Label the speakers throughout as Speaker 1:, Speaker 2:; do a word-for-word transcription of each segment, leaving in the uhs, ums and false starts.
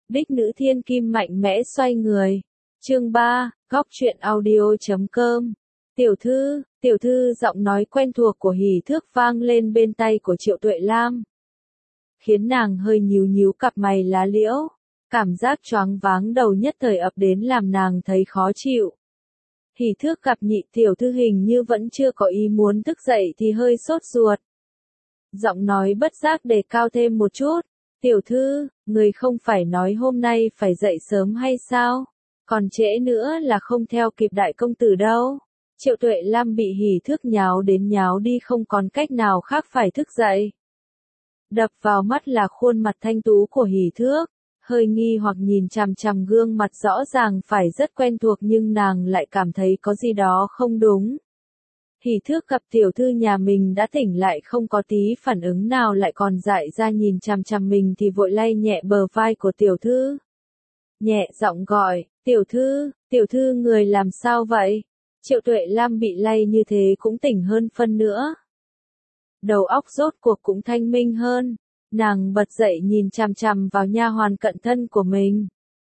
Speaker 1: Đích nữ thiên kim mạnh mẽ xoay người. Chương ba, góc truyện audio chấm com. Tiểu thư, tiểu thư giọng nói quen thuộc của Hỉ Thước vang lên bên tai của Triệu Tuệ Lam. Khiến nàng hơi nhíu nhíu cặp mày lá liễu. Cảm giác choáng váng đầu nhất thời ập đến làm nàng thấy khó chịu. Hỉ Thước gặp nhị tiểu thư hình như vẫn chưa có ý muốn thức dậy thì hơi sốt ruột. Giọng nói bất giác đề cao thêm một chút. Tiểu thư, người không phải nói hôm nay phải dậy sớm hay sao? Còn trễ nữa là không theo kịp đại công tử đâu. Triệu Tuệ Lam bị Hỉ Thước nháo đến nháo đi không còn cách nào khác phải thức dậy. Đập vào mắt là khuôn mặt thanh tú của Hỉ Thước. Hơi nghi hoặc nhìn chằm chằm gương mặt rõ ràng phải rất quen thuộc nhưng nàng lại cảm thấy có gì đó không đúng. Hỉ Thước gặp tiểu thư nhà mình đã tỉnh lại không có tí phản ứng nào lại còn dại ra nhìn chằm chằm mình thì vội lay nhẹ bờ vai của tiểu thư. Nhẹ giọng gọi, tiểu thư, tiểu thư người làm sao vậy? Triệu Tuệ Lam bị lay như thế cũng tỉnh hơn phân nữa. Đầu óc rốt cuộc cũng thanh minh hơn. Nàng bật dậy nhìn chằm chằm vào nha hoàn cận thân của mình.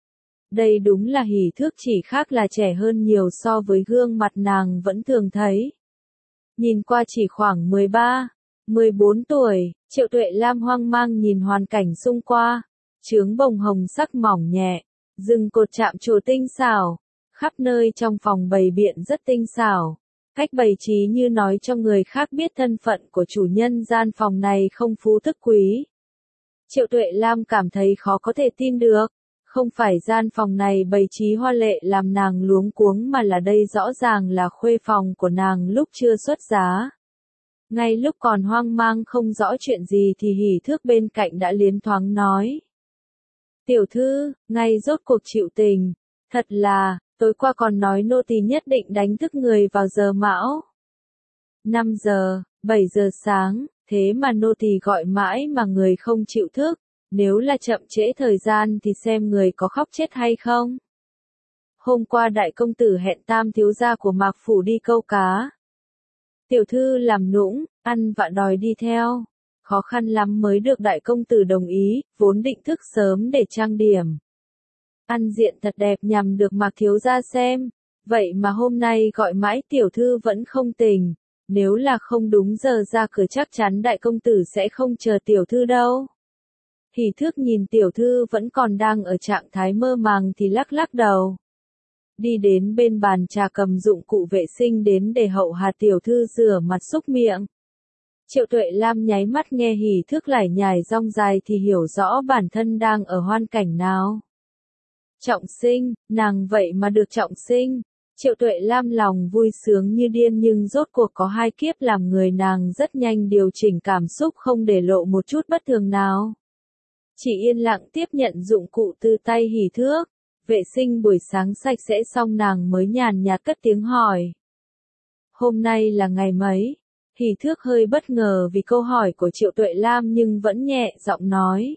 Speaker 1: Đây đúng là Hỉ Thước chỉ khác là trẻ hơn nhiều so với gương mặt nàng vẫn thường thấy. Nhìn qua chỉ khoảng mười ba, mười bốn tuổi, Triệu Tuệ Lam hoang mang nhìn hoàn cảnh xung qua. Chướng bồng hồng sắc mỏng nhẹ, rừng cột chạm trổ tinh xảo, khắp nơi trong phòng bày biện rất tinh xảo. Cách bày trí như nói cho người khác biết thân phận của chủ nhân gian phòng này không phú thức quý. Triệu Tuệ Lam cảm thấy khó có thể tin được. Không phải gian phòng này bày trí hoa lệ làm nàng luống cuống mà là đây rõ ràng là khuê phòng của nàng lúc chưa xuất giá. Ngay lúc còn hoang mang không rõ chuyện gì thì Hỉ Thước bên cạnh đã liến thoáng nói. Tiểu thư, ngay rốt cuộc chịu tình. Thật là, tối qua còn nói nô tỳ nhất định đánh thức người vào giờ mão. năm giờ, bảy giờ sáng, thế mà nô tỳ gọi mãi mà người không chịu thức. Nếu là chậm trễ thời gian thì xem người có khóc chết hay không. Hôm qua đại công tử hẹn tam thiếu gia của Mạc Phủ đi câu cá. Tiểu thư làm nũng, ăn vạ đòi đi theo. Khó khăn lắm mới được đại công tử đồng ý, vốn định thức sớm để trang điểm. Ăn diện thật đẹp nhằm được Mạc thiếu gia xem. Vậy mà hôm nay gọi mãi tiểu thư vẫn không tỉnh. Nếu là không đúng giờ ra cửa chắc chắn đại công tử sẽ không chờ tiểu thư đâu. Hỉ Thước nhìn tiểu thư vẫn còn đang ở trạng thái mơ màng thì lắc lắc đầu. Đi đến bên bàn trà cầm dụng cụ vệ sinh đến để hậu hạ tiểu thư rửa mặt xúc miệng. Triệu Tuệ Lam nháy mắt nghe Hỉ Thước lải nhải rong dài thì hiểu rõ bản thân đang ở hoàn cảnh nào. Trọng sinh, nàng vậy mà được trọng sinh. Triệu Tuệ Lam lòng vui sướng như điên nhưng rốt cuộc có hai kiếp làm người nàng rất nhanh điều chỉnh cảm xúc không để lộ một chút bất thường nào. Chỉ yên lặng tiếp nhận dụng cụ từ tay Hỉ Thước. Vệ sinh buổi sáng sạch sẽ xong nàng mới nhàn nhạt cất tiếng hỏi. Hôm nay là ngày mấy? Hỉ Thước hơi bất ngờ vì câu hỏi của Triệu Tuệ Lam nhưng vẫn nhẹ giọng nói.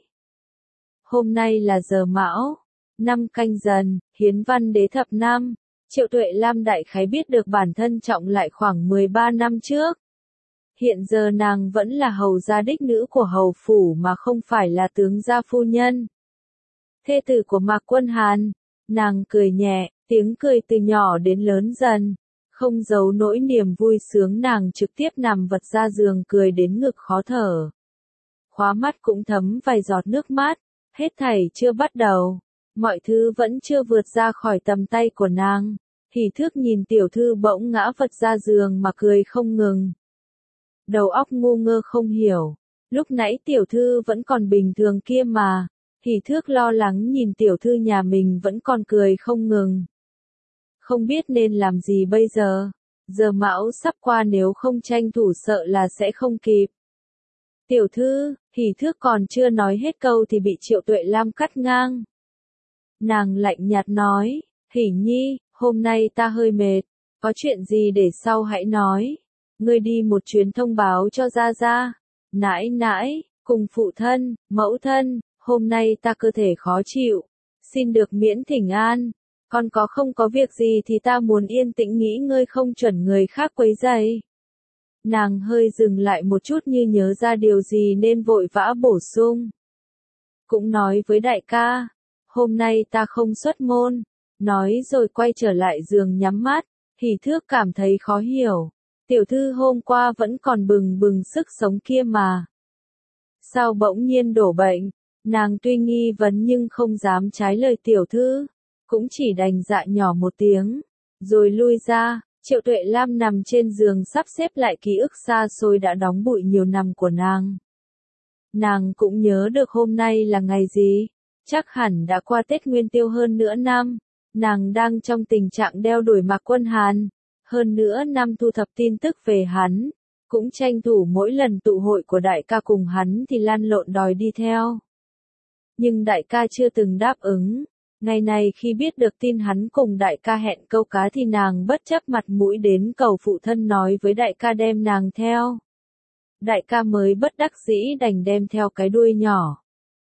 Speaker 1: Hôm nay là giờ mão. Năm canh dần, hiến văn đế thập năm. Triệu Tuệ Lam đại khái biết được bản thân trọng lại khoảng mười ba năm trước. Hiện giờ nàng vẫn là hầu gia đích nữ của hầu phủ mà không phải là tướng gia phu nhân. Thê tử của Mạc Quân Hàn. Nàng cười nhẹ, tiếng cười từ nhỏ đến lớn dần. Không giấu nỗi niềm vui sướng nàng trực tiếp nằm vật ra giường cười đến ngực khó thở. Khóa mắt cũng thấm vài giọt nước mắt. Hết thảy chưa bắt đầu. Mọi thứ vẫn chưa vượt ra khỏi tầm tay của nàng. Hỉ Thước nhìn tiểu thư bỗng ngã vật ra giường mà cười không ngừng. Đầu óc ngu ngơ không hiểu. Lúc nãy tiểu thư vẫn còn bình thường kia mà. Hỉ Thước lo lắng nhìn tiểu thư nhà mình vẫn còn cười không ngừng. Không biết nên làm gì bây giờ. Giờ mão sắp qua nếu không tranh thủ sợ là sẽ không kịp. Tiểu thư, Hỉ Thước còn chưa nói hết câu thì bị Triệu Tuệ Lam cắt ngang. Nàng lạnh nhạt nói, Hỉ Nhi, hôm nay ta hơi mệt. Có chuyện gì để sau hãy nói. Ngươi đi một chuyến thông báo cho gia gia, nãi nãi, cùng phụ thân, mẫu thân, hôm nay ta cơ thể khó chịu, xin được miễn thỉnh an, còn có không có việc gì thì ta muốn yên tĩnh nghỉ ngơi không chuẩn người khác quấy rầy. Nàng hơi dừng lại một chút như nhớ ra điều gì nên vội vã bổ sung. Cũng nói với đại ca, hôm nay ta không xuất môn, nói rồi quay trở lại giường nhắm mắt, Hỷ Thước cảm thấy khó hiểu, tiểu thư hôm qua vẫn còn bừng bừng sức sống kia mà. Sao bỗng nhiên đổ bệnh, nàng tuy nghi vấn nhưng không dám trái lời tiểu thư, cũng chỉ đành dạ nhỏ một tiếng, rồi lui ra. Triệu Tuệ Lam nằm trên giường sắp xếp lại ký ức xa xôi đã đóng bụi nhiều năm của nàng. Nàng cũng nhớ được hôm nay là ngày gì, chắc hẳn đã qua Tết Nguyên Tiêu hơn nửa năm, nàng đang trong tình trạng đeo đuổi Mạc Quân Hàn, hơn nữa năm thu thập tin tức về hắn, cũng tranh thủ mỗi lần tụ hội của đại ca cùng hắn thì lăn lộn đòi đi theo. Nhưng đại ca chưa từng đáp ứng. Ngày này khi biết được tin hắn cùng đại ca hẹn câu cá thì nàng bất chấp mặt mũi đến cầu phụ thân nói với đại ca đem nàng theo. Đại ca mới bất đắc dĩ đành đem theo cái đuôi nhỏ.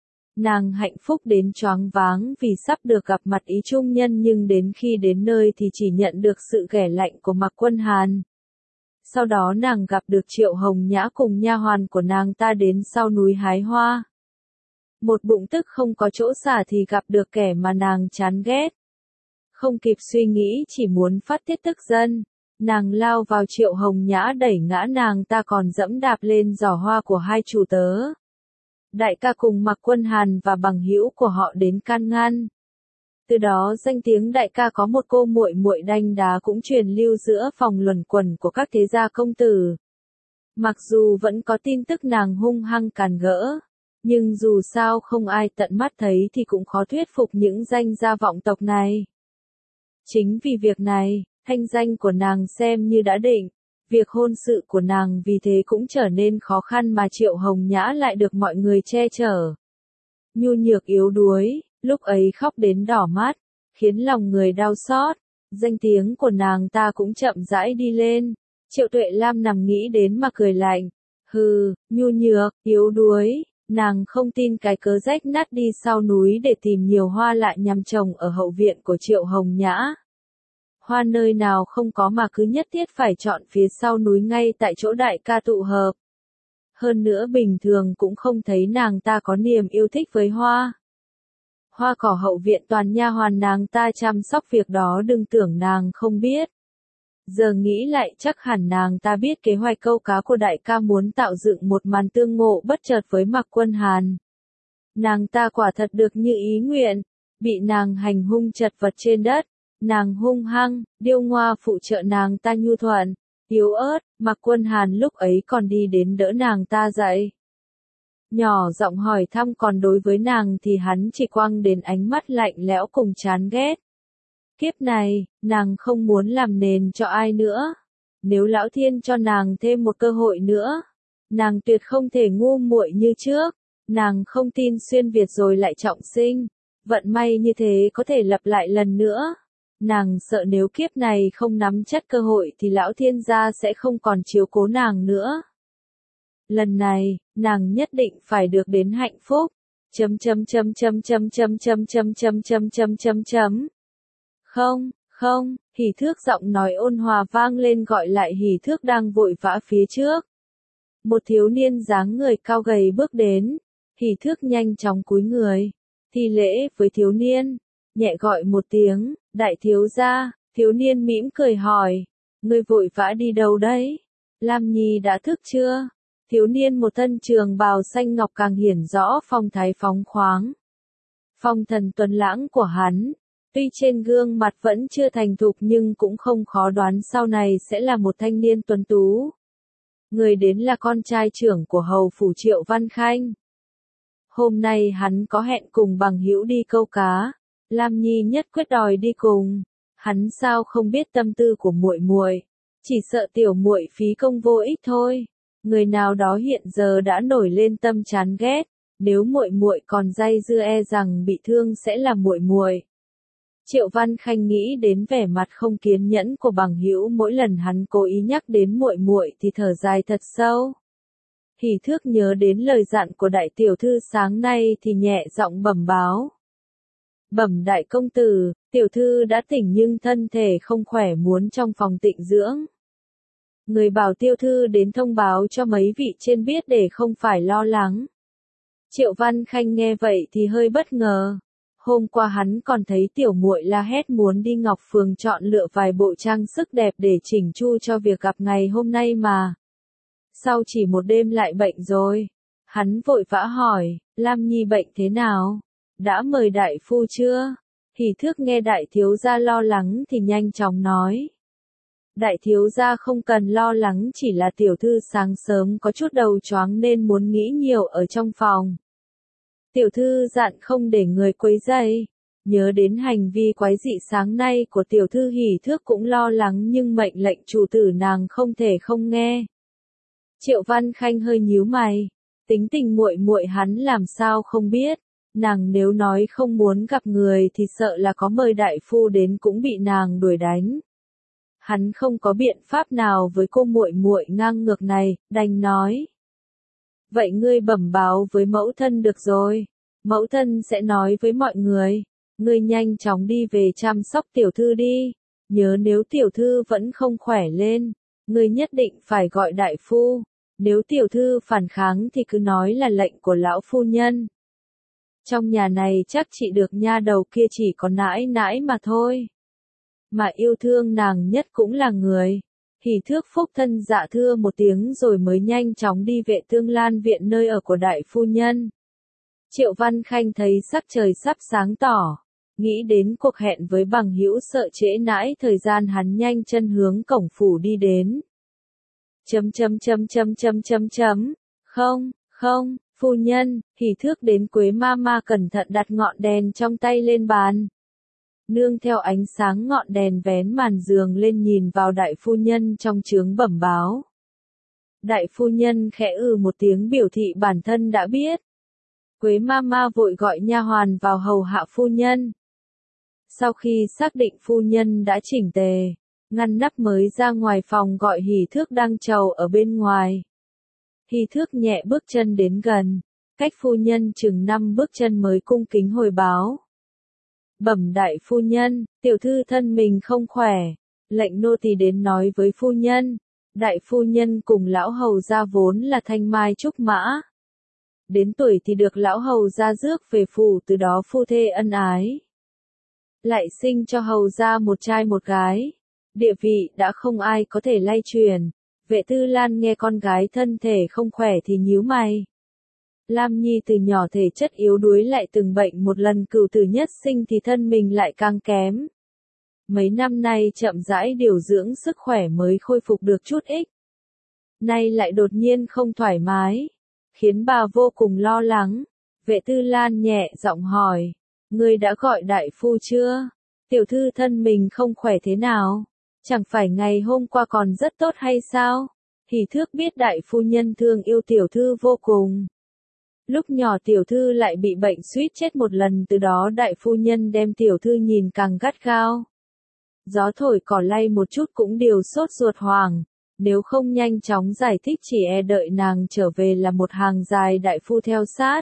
Speaker 1: Nàng hạnh phúc đến choáng váng vì sắp được gặp mặt ý trung nhân nhưng đến khi đến nơi thì chỉ nhận được sự ghẻ lạnh của Mạc Quân Hàn. Sau đó nàng gặp được Triệu Hồng Nhã cùng nha hoàn của nàng ta đến sau núi hái hoa. Một bụng tức không có chỗ xả thì gặp được kẻ mà nàng chán ghét. Không kịp suy nghĩ chỉ muốn phát tiết tức giận, nàng lao vào Triệu Hồng Nhã đẩy ngã nàng ta còn dẫm đạp lên giỏ hoa của hai chủ tớ. Đại ca cùng Mạc Quân Hàn và bằng hữu của họ đến can ngăn. Từ đó danh tiếng đại ca có một cô muội muội đanh đá cũng truyền lưu giữa phòng luẩn quẩn của các thế gia công tử. Mặc dù vẫn có tin tức nàng hung hăng càn gỡ, nhưng dù sao không ai tận mắt thấy thì cũng khó thuyết phục những danh gia vọng tộc này. Chính vì việc này, thanh danh của nàng xem như đã định, việc hôn sự của nàng vì thế cũng trở nên khó khăn mà Triệu Hồng Nhã lại được mọi người che chở. Nhu nhược yếu đuối, lúc ấy khóc đến đỏ mắt, khiến lòng người đau xót, danh tiếng của nàng ta cũng chậm rãi đi lên. Triệu Tuệ Lam nằm nghĩ đến mà cười lạnh, hừ, nhu nhược, yếu đuối. Nàng không tin cái cớ rách nát đi sau núi để tìm nhiều hoa lạ nhằm trồng ở hậu viện của Triệu Hồng Nhã. Hoa nơi nào không có mà cứ nhất thiết phải chọn phía sau núi ngay tại chỗ đại ca tụ hợp. Hơn nữa bình thường cũng không thấy nàng ta có niềm yêu thích với hoa. Hoa cỏ hậu viện toàn nha hoàn nàng ta chăm sóc việc đó đừng tưởng nàng không biết. Giờ nghĩ lại chắc hẳn nàng ta biết kế hoạch câu cá của đại ca muốn tạo dựng một màn tương ngộ bất chợt với Mạc Quân Hàn. Nàng ta quả thật được như ý nguyện, bị nàng hành hung chật vật trên đất, nàng hung hăng, điêu ngoa phụ trợ nàng ta nhu thuận, yếu ớt, Mạc Quân Hàn lúc ấy còn đi đến đỡ nàng ta dậy. Nhỏ giọng hỏi thăm còn đối với nàng thì hắn chỉ quăng đến ánh mắt lạnh lẽo cùng chán ghét. Kiếp này, nàng không muốn làm nền cho ai nữa. Nếu lão thiên cho nàng thêm một cơ hội nữa, nàng tuyệt không thể ngu muội như trước. Nàng không tin xuyên Việt rồi lại trọng sinh. Vận may như thế có thể lặp lại lần nữa. Nàng sợ nếu kiếp này không nắm chắc cơ hội thì lão thiên gia sẽ không còn chiếu cố nàng nữa. Lần này, nàng nhất định phải được đến hạnh phúc. Chấm chấm chấm chấm chấm chấm chấm chấm chấm chấm chấm chấm chấm. Không, không, Hỷ Thước giọng nói ôn hòa vang lên gọi lại Hỷ Thước đang vội vã phía trước. Một thiếu niên dáng người cao gầy bước đến, Hỷ Thước nhanh chóng cúi người, thi lễ với thiếu niên, nhẹ gọi một tiếng, đại thiếu gia, thiếu niên mỉm cười hỏi, ngươi vội vã đi đâu đấy? Lam Nhi đã thức chưa? Thiếu niên một thân trường bào xanh ngọc càng hiển rõ phong thái phóng khoáng. Phong thần tuấn lãng của hắn. Tuy trên gương mặt vẫn chưa thành thục nhưng cũng không khó đoán sau này sẽ là một thanh niên tuấn tú. Người đến là con trai trưởng của hầu phủ Triệu Văn Khanh. Hôm nay hắn có hẹn cùng bằng hữu đi câu cá, Lam Nhi nhất quyết đòi đi cùng. Hắn sao không biết tâm tư của muội muội, chỉ sợ tiểu muội phí công vô ích thôi. Người nào đó hiện giờ đã nổi lên tâm chán ghét, nếu muội muội còn day dưa e rằng bị thương sẽ là muội muội. Triệu Văn Khanh nghĩ đến vẻ mặt không kiên nhẫn của bằng hữu mỗi lần hắn cố ý nhắc đến muội muội thì thở dài thật sâu. Hỷ Thước nhớ đến lời dặn của đại tiểu thư sáng nay thì nhẹ giọng bẩm báo. Bẩm đại công tử, tiểu thư đã tỉnh nhưng thân thể không khỏe muốn trong phòng tịnh dưỡng. Người bảo tiểu thư đến thông báo cho mấy vị trên biết để không phải lo lắng. Triệu Văn Khanh nghe vậy thì hơi bất ngờ. Hôm qua hắn còn thấy tiểu muội la hét muốn đi Ngọc Phường chọn lựa vài bộ trang sức đẹp để chỉnh chu cho việc gặp ngày hôm nay mà. Sau chỉ một đêm lại bệnh rồi. Hắn vội vã hỏi, Lam Nhi bệnh thế nào? Đã mời đại phu chưa? Hỉ Thước nghe đại thiếu gia lo lắng thì nhanh chóng nói. Đại thiếu gia không cần lo lắng, chỉ là tiểu thư sáng sớm có chút đầu choáng nên muốn nghĩ nhiều ở trong phòng. Tiểu thư dặn không để người quấy rầy. Nhớ đến hành vi quái dị sáng nay của tiểu thư, Hỉ Thước cũng lo lắng nhưng mệnh lệnh chủ tử nàng không thể không nghe. Triệu Văn Khanh hơi nhíu mày, tính tình muội muội hắn làm sao không biết, nàng nếu nói không muốn gặp người thì sợ là có mời đại phu đến cũng bị nàng đuổi đánh. Hắn không có biện pháp nào với cô muội muội ngang ngược này, đành nói. Vậy ngươi bẩm báo với mẫu thân được rồi, mẫu thân sẽ nói với mọi người, ngươi nhanh chóng đi về chăm sóc tiểu thư đi, nhớ nếu tiểu thư vẫn không khỏe lên, ngươi nhất định phải gọi đại phu, nếu tiểu thư phản kháng thì cứ nói là lệnh của lão phu nhân. Trong nhà này chắc trị được nha đầu kia chỉ có nãi nãi mà thôi. Mà yêu thương nàng nhất cũng là người. Hỉ Thước phúc thân dạ thưa một tiếng rồi mới nhanh chóng đi vệ Tương Lan viện nơi ở của đại phu nhân. Triệu Văn Khanh thấy sắc trời sắp sáng tỏ, nghĩ đến cuộc hẹn với bằng hữu sợ trễ nãi thời gian, hắn nhanh chân hướng cổng phủ đi đến. Chấm chấm chấm chấm chấm chấm chấm, không, không, phu nhân. Hỉ Thước đến Quế ma ma cẩn thận đặt ngọn đèn trong tay lên bàn. Nương theo ánh sáng ngọn đèn vén màn giường lên nhìn vào đại phu nhân trong chướng bẩm báo. Đại phu nhân khẽ ừ một tiếng biểu thị bản thân đã biết. Quế ma ma vội gọi nha hoàn vào hầu hạ phu nhân. Sau khi xác định phu nhân đã chỉnh tề, ngăn nắp mới ra ngoài phòng gọi Hỉ Thước đang trầu ở bên ngoài. Hỉ Thước nhẹ bước chân đến gần, cách phu nhân chừng năm bước chân mới cung kính hồi báo. Bẩm đại phu nhân, tiểu thư thân mình không khỏe, lệnh nô tỳ đến nói với phu nhân. Đại phu nhân cùng lão hầu gia vốn là thanh mai trúc mã. Đến tuổi thì được lão hầu gia rước về phủ, từ đó phu thê ân ái. Lại sinh cho hầu gia một trai một gái. Địa vị đã không ai có thể lay truyền. Vệ Tư Lan nghe con gái thân thể không khỏe thì nhíu mày. Lam Nhi từ nhỏ thể chất yếu đuối, lại từng bệnh một lần cửu tử nhất sinh thì thân mình lại càng kém. Mấy năm nay chậm rãi điều dưỡng sức khỏe mới khôi phục được chút ít. Nay lại đột nhiên không thoải mái, khiến bà vô cùng lo lắng. Vệ Tư Lan nhẹ giọng hỏi, ngươi đã gọi đại phu chưa? Tiểu thư thân mình không khỏe thế nào? Chẳng phải ngày hôm qua còn rất tốt hay sao? Hỉ Thước biết đại phu nhân thương yêu tiểu thư vô cùng. Lúc nhỏ tiểu thư lại bị bệnh suýt chết một lần, từ đó đại phu nhân đem tiểu thư nhìn càng gắt gao. Gió thổi cỏ lay một chút cũng đều sốt ruột hoảng, nếu không nhanh chóng giải thích chỉ e đợi nàng trở về là một hàng dài đại phu theo sát.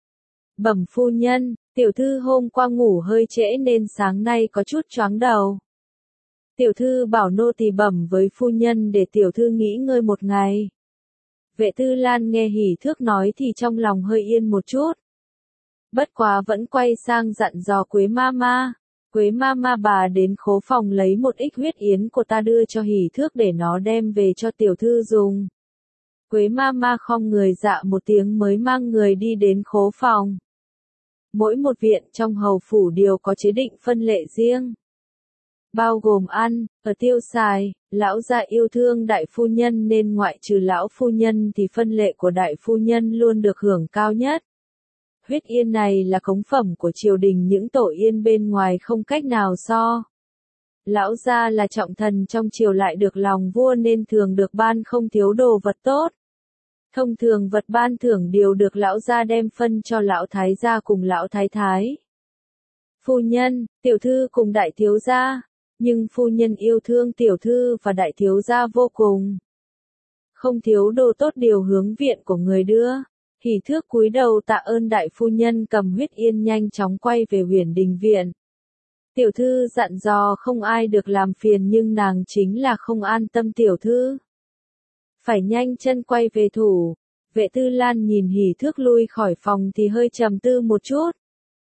Speaker 1: Bẩm phu nhân, tiểu thư hôm qua ngủ hơi trễ nên sáng nay có chút choáng đầu. Tiểu thư bảo nô tỳ bẩm với phu nhân để tiểu thư nghỉ ngơi một ngày. Vệ Tư Lan nghe Hỉ Thước nói thì trong lòng hơi yên một chút. Bất quá vẫn quay sang dặn dò Quế ma ma. Quế ma ma bà đến khố phòng lấy một ít huyết yến của ta đưa cho Hỉ Thước để nó đem về cho tiểu thư dùng. Quế ma ma khom người dạ một tiếng mới mang người đi đến khố phòng. Mỗi một viện trong hầu phủ đều có chế định phân lệ riêng, bao gồm ăn, ở tiêu xài. Lão gia yêu thương đại phu nhân nên ngoại trừ lão phu nhân thì phân lệ của đại phu nhân luôn được hưởng cao nhất. Huyết yên này là cống phẩm của triều đình, những tổ yên bên ngoài không cách nào so. Lão gia là trọng thần trong triều lại được lòng vua nên thường được ban không thiếu đồ vật tốt. Thông thường vật ban thưởng đều được lão gia đem phân cho lão thái gia cùng lão thái thái. Phu nhân, tiểu thư cùng đại thiếu gia. Nhưng phu nhân yêu thương tiểu thư và đại thiếu gia vô cùng. Không thiếu đồ tốt điều hướng viện của người đưa. Hỉ Thước cúi đầu tạ ơn đại phu nhân, cầm huyết yên nhanh chóng quay về Huyền Đình viện. Tiểu thư dặn dò không ai được làm phiền nhưng nàng chính là không an tâm tiểu thư. Phải nhanh chân quay về thủ. Vệ Tư Lan nhìn Hỉ Thước lui khỏi phòng thì hơi trầm tư một chút.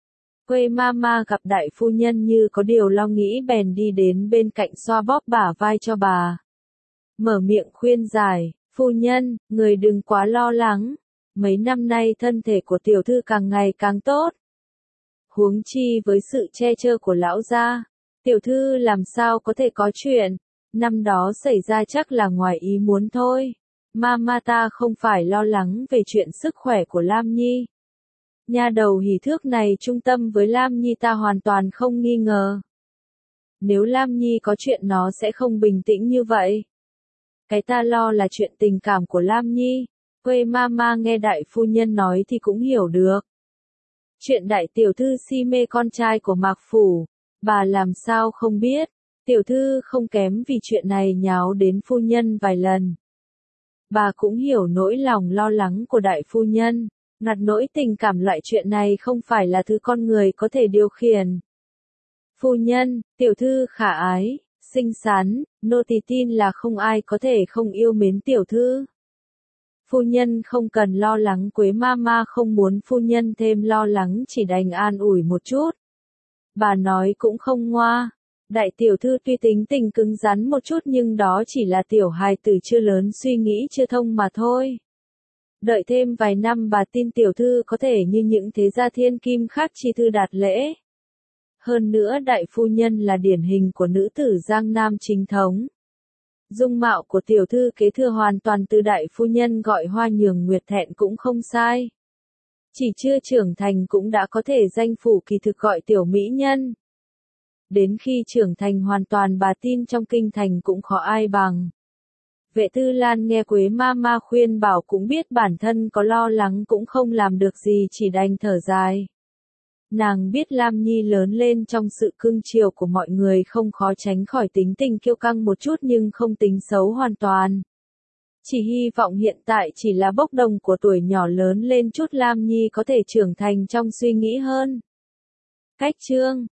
Speaker 1: Quê mama gặp đại phu nhân như có điều lo nghĩ bèn đi đến bên cạnh xoa bóp bả vai cho bà. Mở miệng khuyên giải, phu nhân, người đừng quá lo lắng. Mấy năm nay thân thể của tiểu thư càng ngày càng tốt. Huống chi với sự che chở của lão gia, tiểu thư làm sao có thể có chuyện. Năm đó xảy ra chắc là ngoài ý muốn thôi. Mama ta không phải lo lắng về chuyện sức khỏe của Lam Nhi. Nha đầu hỉ thước này trung tâm với Lam Nhi ta hoàn toàn không nghi ngờ. Nếu Lam Nhi có chuyện nó sẽ không bình tĩnh như vậy. Cái ta lo là chuyện tình cảm của Lam Nhi. Quê mama nghe đại phu nhân nói thì cũng hiểu được. Chuyện đại tiểu thư si mê con trai của Mạc Phủ, bà làm sao không biết. Tiểu thư không kém vì chuyện này nháo đến phu nhân vài lần. Bà cũng hiểu nỗi lòng lo lắng của đại phu nhân. Ngặt nỗi tình cảm loại chuyện này không phải là thứ con người có thể điều khiển. Phu nhân, tiểu thư khả ái, xinh xắn, nô tỳ tin là không ai có thể không yêu mến tiểu thư. Phu nhân không cần lo lắng, Quế mama không muốn phu nhân thêm lo lắng, chỉ đành an ủi một chút. Bà nói cũng không ngoa. Đại tiểu thư tuy tính tình cứng rắn một chút nhưng đó chỉ là tiểu hài tử chưa lớn, suy nghĩ chưa thông mà thôi. Đợi thêm vài năm bà tin tiểu thư có thể như những thế gia thiên kim khác chi thư đạt lễ. Hơn nữa đại phu nhân là điển hình của nữ tử Giang Nam chính thống. Dung mạo của tiểu thư kế thừa hoàn toàn từ đại phu nhân, gọi Hoa Nhường Nguyệt thẹn cũng không sai. Chỉ chưa trưởng thành cũng đã có thể danh phủ kỳ thực gọi tiểu mỹ nhân. Đến khi trưởng thành hoàn toàn bà tin trong kinh thành cũng khó ai bằng. Vệ Tư Lan nghe Quế mama khuyên bảo cũng biết bản thân có lo lắng cũng không làm được gì, chỉ đành thở dài. Nàng biết Lam Nhi lớn lên trong sự cưng chiều của mọi người không khó tránh khỏi tính tình kiêu căng một chút nhưng không tính xấu hoàn toàn. Chỉ hy vọng hiện tại chỉ là bốc đồng của tuổi nhỏ, lớn lên chút Lam Nhi có thể trưởng thành trong suy nghĩ hơn. Cách chương